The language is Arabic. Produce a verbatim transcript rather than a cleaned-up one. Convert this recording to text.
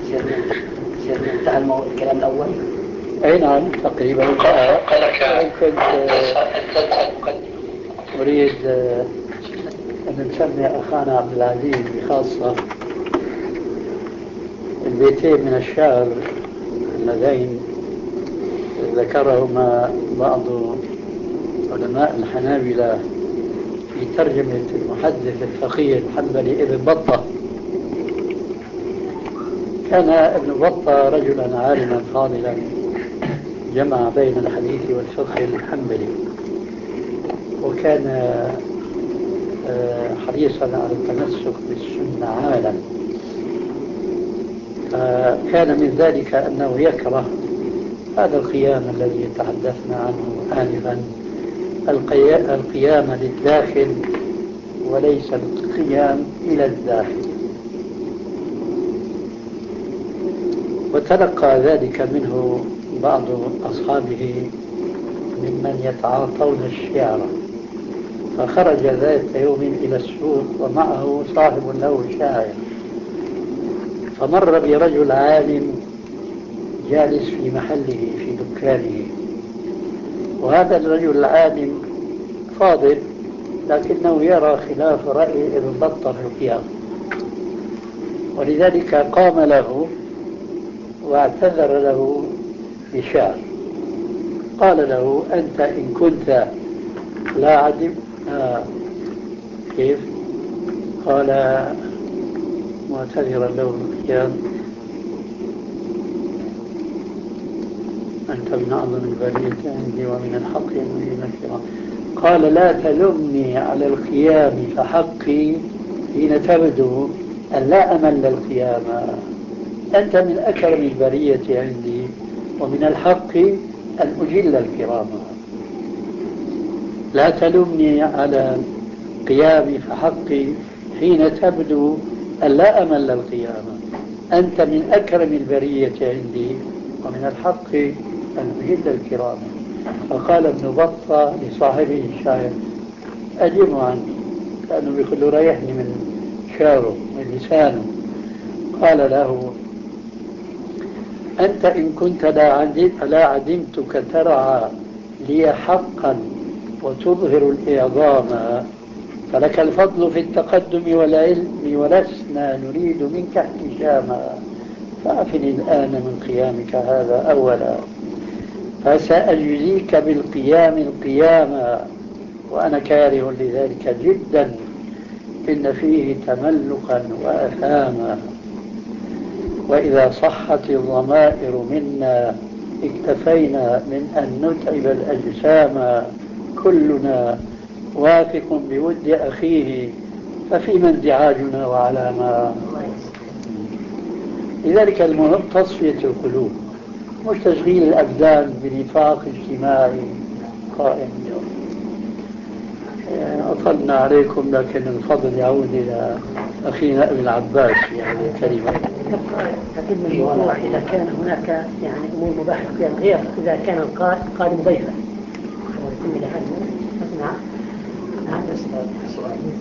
سير انتهى الكلام الأول. أي نعم تقريبا. كنت أريد أن نسمي أخانا عبد العزيز بخاصة البيتين من الشعر اللذين ذكرهما بعض علماء الحنابلة في ترجمة المحدث الفقيه الحنبلي ابن بطة. كان ابن بطة رجلا عالما فاضلا جمع بين الحديث والفقه الحنبلي، وكان حريصا على التمسك بالسنة عالا. كان من ذلك أنه يكره هذا القيام الذي تحدثنا عنه آنفا، القيام للداخل وليس القيام إلى الداخل. وتلقى ذلك منه بعض أصحابه ممن يتعاطون الشعر، فخرج ذات يوم إلى السوق ومعه صاحب له شاعر، فمر برجل عالم جالس في محله في دكانه، وهذا الرجل العالم فاضل لكنه يرى خلاف رأي ابن بطة في القيام، ولذلك قام له واعتذر له بشعر. قال له: أنت إن كنت لا عدم آه كيف؟ قال معتذرا له بالقيام: أنت من أعظم البرية عندي ومن الحق ينبغي الكرام. قال: لا تلمني على القيام فحقي حين تبدو أن لا أمل القيام، أنت من أكرم البرية عندي ومن الحق أن أجل الكرام. لا تلمني على قيامي فحقي حين تبدو أن لا أمل القيام، أنت من أكرم البرية عندي ومن الحق أن أجل الكرام. فقال ابن بطة لصاحبه الشاعر: أجب عني، كانوا بيخلوا ريحني من شعره من لسانه. قال له: أنت إن كنت لا عدمتك ترعى لي حقا وتظهر الإعظام، فلك الفضل في التقدم والعلم ولسنا نريد منك احتشاما، فأفني الآن من قيامك هذا أولا، فسأجزيك بالقيام القياما، وأنا كاره لذلك جدا، إن فيه تملقا وأثاما، وإذا صحت الضمائر منا اكتفينا من أن نتعب الأجسام، كلنا واثق بود أخيه، ففيما انزعاجنا وعلاما. لذلك المهم تصفية القلوب، مش تشغيل الأبدان بنفاق اجتماعي قائم. أطلنا عليكم، لكن الفضل يعود إلى أخينا ابن العباس يعني كلمة. لكن الموضوع إذا كان هناك يعني أمور مباحة غير إذا كان القادم ضيفا. نعم. نعم.